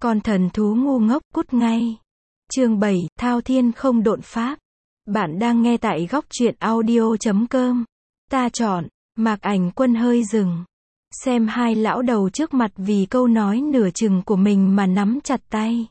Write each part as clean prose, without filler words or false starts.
Con thần thú ngu ngốc cút ngay. Chương 7, Thao Thiên không độn pháp. Bạn đang nghe tại góc truyện audio.com. Ta chọn, Mạc Ảnh Quân hơi dừng. Xem hai lão đầu trước mặt vì câu nói nửa chừng của mình mà nắm chặt tay.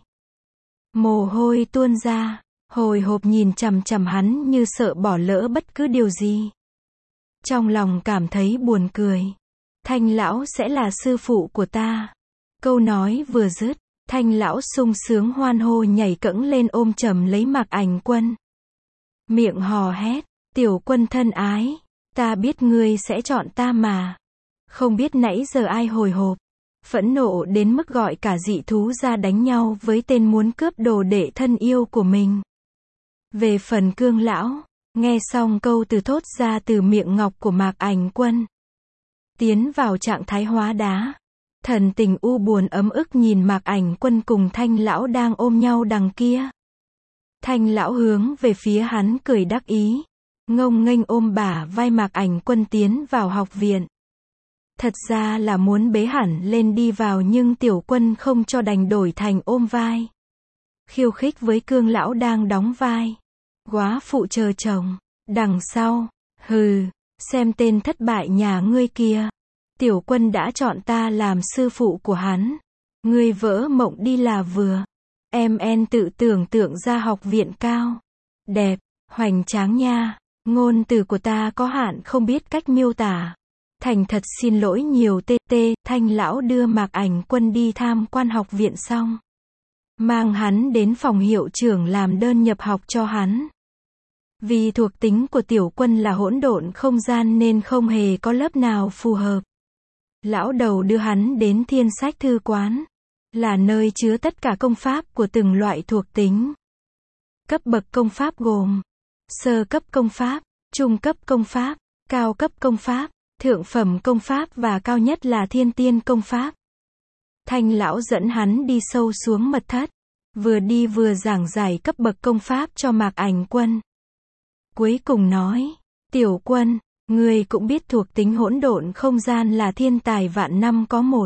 Mồ hôi tuôn ra, hồi hộp nhìn chằm chằm hắn như sợ bỏ lỡ bất cứ điều gì. Trong lòng cảm thấy buồn cười. Thanh lão sẽ là sư phụ của ta. Câu nói vừa dứt, Thanh lão sung sướng hoan hô nhảy cẫng lên ôm chầm lấy Mạc Ảnh Quân. Miệng hò hét, tiểu quân thân ái, ta biết ngươi sẽ chọn ta mà. Không biết nãy giờ ai hồi hộp, phẫn nộ đến mức gọi cả dị thú ra đánh nhau với tên muốn cướp đồ đệ thân yêu của mình. Về phần Cương lão, nghe xong câu từ thốt ra từ miệng ngọc của Mạc Ảnh Quân, tiến vào trạng thái hóa đá. Thần tình u buồn ấm ức nhìn Mạc Ảnh Quân cùng Thanh lão đang ôm nhau đằng kia. Thanh lão hướng về phía hắn cười đắc ý, ngông nghênh ôm bả vai Mạc Ảnh Quân tiến vào học viện. Thật ra là muốn bế hẳn lên đi vào nhưng tiểu quân không cho, đành đổi thành ôm vai. Khiêu khích với Cương lão đang đóng vai. Góa phụ chờ chồng. Đằng sau, hừ, xem tên thất bại nhà ngươi kia. Tiểu quân đã chọn ta làm sư phụ của hắn. Ngươi vỡ mộng đi là vừa. Em tự tưởng tượng ra học viện cao, đẹp, hoành tráng nha. Ngôn từ của ta có hạn không biết cách miêu tả. Thành thật xin lỗi nhiều TT. Thanh lão đưa Mạc Ảnh Quân đi tham quan học viện xong, mang hắn đến phòng hiệu trưởng làm đơn nhập học cho hắn. Vì thuộc tính của tiểu quân là hỗn độn không gian nên không hề có lớp nào phù hợp. Lão đầu đưa hắn đến Thiên Sách Thư Quán, là nơi chứa tất cả công pháp của từng loại thuộc tính. Cấp bậc công pháp gồm sơ cấp công pháp, trung cấp công pháp, cao cấp công pháp, thượng phẩm công pháp và cao nhất là thiên tiên công pháp. Thanh lão dẫn hắn đi sâu xuống mật thất, vừa đi vừa giảng giải cấp bậc công pháp cho Mạc Ảnh Quân. Cuối cùng nói, tiểu quân, ngươi cũng biết thuộc tính hỗn độn không gian là thiên tài vạn năm có một.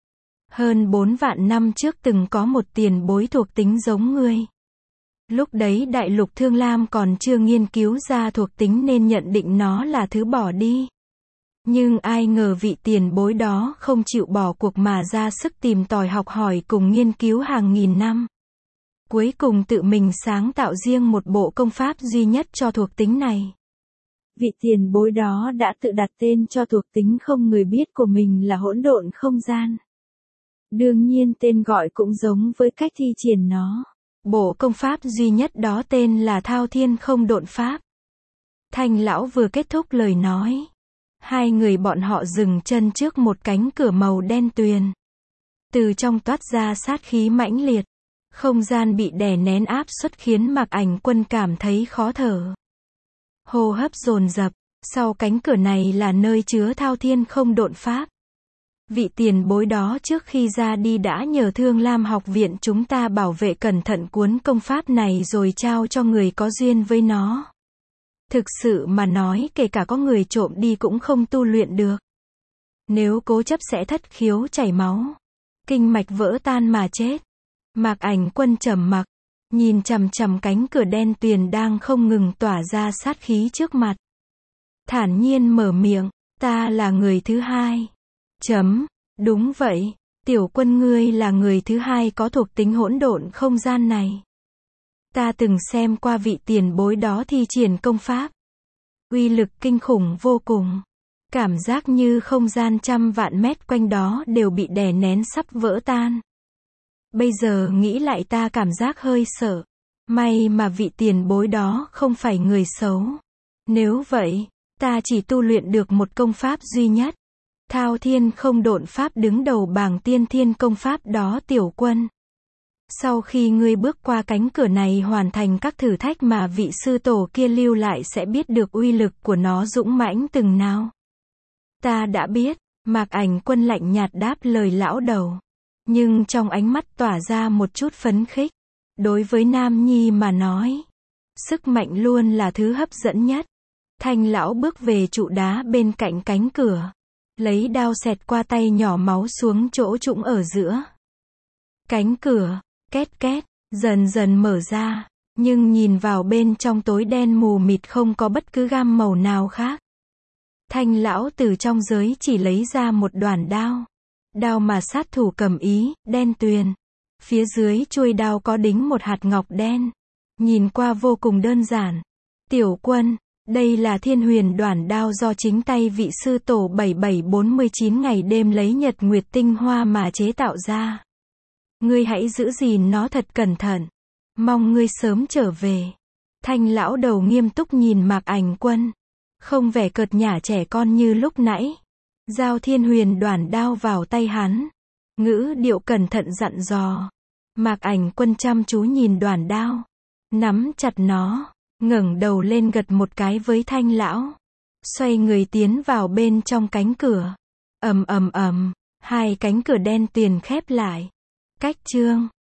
Hơn 4 vạn năm trước từng có một tiền bối thuộc tính giống ngươi. Lúc đấy đại lục Thương Lam còn chưa nghiên cứu ra thuộc tính nên nhận định nó là thứ bỏ đi. Nhưng ai ngờ vị tiền bối đó không chịu bỏ cuộc mà ra sức tìm tòi học hỏi cùng nghiên cứu hàng nghìn năm. Cuối cùng tự mình sáng tạo riêng một bộ công pháp duy nhất cho thuộc tính này. Vị tiền bối đó đã tự đặt tên cho thuộc tính không người biết của mình là hỗn độn không gian. Đương nhiên tên gọi cũng giống với cách thi triển nó. Bộ công pháp duy nhất đó tên là Thao Thiên không độn pháp. Thanh lão vừa kết thúc lời nói, hai người bọn họ dừng chân trước một cánh cửa màu đen tuyền. Từ trong toát ra sát khí mãnh liệt. Không gian bị đè nén áp suất khiến Mạc Ảnh Quân cảm thấy khó thở. Hô hấp dồn dập. Sau cánh cửa này là nơi chứa Thao Thiên không độn pháp. Vị tiền bối đó trước khi ra đi đã nhờ Thương Lam học viện chúng ta bảo vệ cẩn thận cuốn công pháp này rồi trao cho người có duyên với nó. Thực sự mà nói kể cả có người trộm đi cũng không tu luyện được. Nếu cố chấp sẽ thất khiếu chảy máu, kinh mạch vỡ tan mà chết. Mạc Ảnh Quân trầm mặc, nhìn chằm chằm cánh cửa đen tuyền đang không ngừng tỏa ra sát khí trước mặt. Thản nhiên mở miệng, ta là người thứ hai. Đúng vậy, tiểu quân ngươi là người thứ hai có thuộc tính hỗn độn không gian này. Ta từng xem qua vị tiền bối đó thi triển công pháp. Uy lực kinh khủng vô cùng. Cảm giác như không gian trăm vạn mét quanh đó đều bị đè nén sắp vỡ tan. Bây giờ nghĩ lại ta cảm giác hơi sợ. May mà vị tiền bối đó không phải người xấu. Nếu vậy, ta chỉ tu luyện được một công pháp duy nhất. Thao Thiên không độn pháp đứng đầu bảng tiên thiên công pháp đó tiểu quân. Sau khi ngươi bước qua cánh cửa này hoàn thành các thử thách mà vị sư tổ kia lưu lại sẽ biết được uy lực của nó dũng mãnh từng nào. Ta đã biết, Mạc Ảnh Quân lạnh nhạt đáp lời lão đầu. Nhưng trong ánh mắt tỏa ra một chút phấn khích. Đối với nam nhi mà nói, sức mạnh luôn là thứ hấp dẫn nhất. Thanh lão bước về trụ đá bên cạnh cánh cửa, lấy đao xẹt qua tay nhỏ máu xuống chỗ trũng ở giữa. Cánh cửa, két két, dần dần mở ra, nhưng nhìn vào bên trong tối đen mù mịt không có bất cứ gam màu nào khác. Thanh lão từ trong giới chỉ lấy ra một đoản đao. Đao mà sát thủ cầm ý, đen tuyền. Phía dưới chuôi đao có đính một hạt ngọc đen. Nhìn qua vô cùng đơn giản. Tiểu Quân, đây là Thiên Huyền đoản đao do chính tay vị sư tổ 7749 ngày đêm lấy nhật nguyệt tinh hoa mà chế tạo ra. Ngươi hãy giữ gìn nó thật cẩn thận. Mong ngươi sớm trở về. Thanh lão đầu nghiêm túc nhìn Mạc Ảnh Quân. Không vẻ cợt nhả trẻ con như lúc nãy. Giao Thiên Huyền đoản đao vào tay hắn. Ngữ điệu cẩn thận dặn dò. Mạc Ảnh Quân chăm chú nhìn đoản đao. Nắm chặt nó. Ngẩng đầu lên gật một cái với Thanh lão. Xoay người tiến vào bên trong cánh cửa. Ầm ầm ầm. Hai cánh cửa đen tuyền khép lại. Cách chương